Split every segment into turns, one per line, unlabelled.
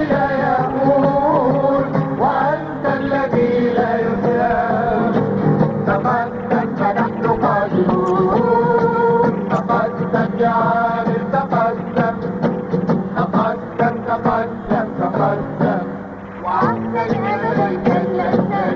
لا يموت وأنت الذي لا يزال. تقدم فنحن قادمون، تقدم يا عامر تقدم، تقدم تقدم تقدم.
وعدنا أبدا جنة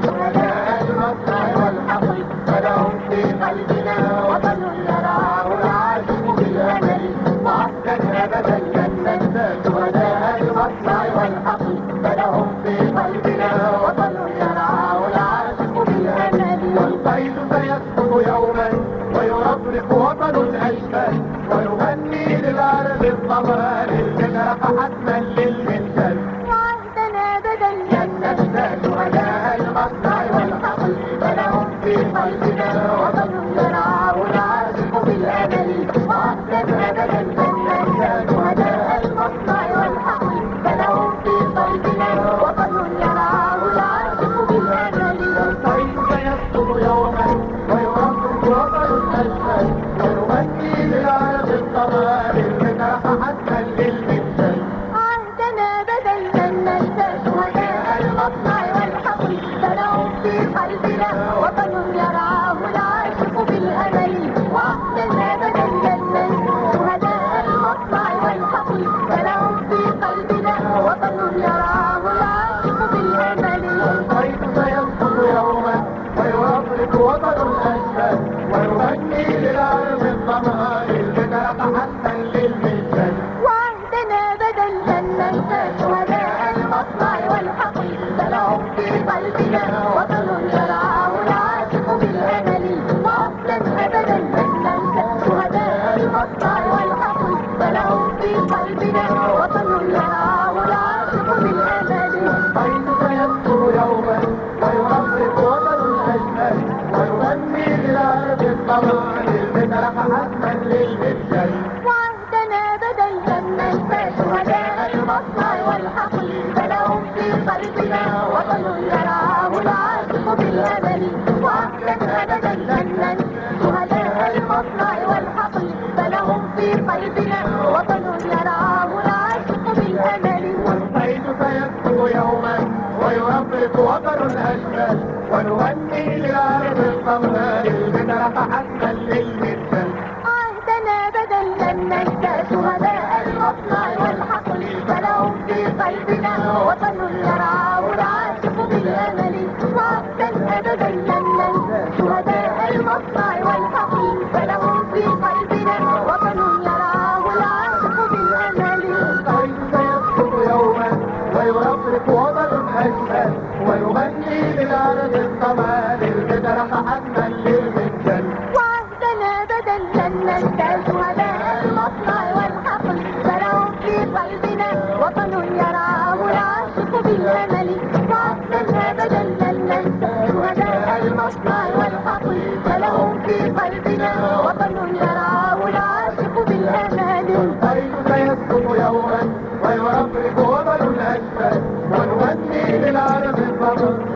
شهداء المصنع والحقل، فلهم في قلبنا وطن يراه العاشق بالأمل.
وعدا أبدا جنة شهداء المصنع والحقل، فلهم في قلبنا
وطن يراه العاشق بالأمل.
والقيد سيسقط يوما ويرفرق وطن الأشبال، ونغني للعرب الضمان الجدرق حتما للمنزل.
وعدنا أبدا
جنة شهداء المصنع والحقل، فلهم في قلبنا
وطن يراه العاشق بالأمل. وعدنا أبدا جنة شهداء المصنع والحقل، فلهم في قلبنا وطن يراه العاشق بالأمل.
والقيد سيسقط يوما ويرفرق وطن الأشبال، ونغني للعرب الضمان الجدرق حتما للمنزل.
عهدنا أبدا جنة شهداء المصنع والحقل، فلهم في قلبنا وطن يرعاه العاشق بالأمل. وعهدنا أبدا جنة شهداء المصنع والحقل، فلهم في قلبنا وطن يرعاه العاشق بالأمل.
والقيد سيسقط يوما ويرفرق وطن الأشبال، ونغني للعرب الضمان الجدرق حتما للمنزل.
وعهدنا أبدا جنة شهداء المصنع والحقل، فلهم في قلبنا وطن يرعاه العاشق بالأمل. وعهدنا أبدا جنة شهداء المصنع والحقل، فلهم في قلبنا وطن يرعاه العاشق بالأمل.
والقيد سيسقط يوما ويرفرق وطن الأشبال، ونغني للعرب الضمان الجدرق حتما للمنزل.
وعهدنا أبدا جنة شهداء المصنع والحقل، فلهم في قلبنا وطن يرعاه العاشق بالأمل. وعهدنا أبدا جنة شهداء المصنع والحقل، فلهم في قلبنا وطن يرعاه العاشق بالأمل.
والقيد سيسقط يوما ويرفرق وطن الأشبال، ونغني للعرب الضمان الجدرق حتما للمنزل.
عهدنا أبدا جنة شهداء المصنع والحقل، فلهم في قلبنا وطن يرعاه العاشق بالأمل. وعهدنا أبدا جنة شهداء المصنع والحقل، فلهم في قلبنا وطن يرعاه العاشق بالأمل.
والقيد سيسقط يوما ويرفرق وطن الأشبال، ونغني للعرب الضمان الجدرق حتما للمنزل.
وعهدنا أبدا جنة شهداء المصنع والحقل، فلهم في قلبنا وطن يرعاه العاشق بالأمل. وعهدنا أبدا جنة شهداء المصنع والحقل، فلهم في قلبنا وطن يرعاه العاشق بالأمل.
والقيد سيسقط يوما ويرفرق وطن الأشبال، ونغني للعرب الضمان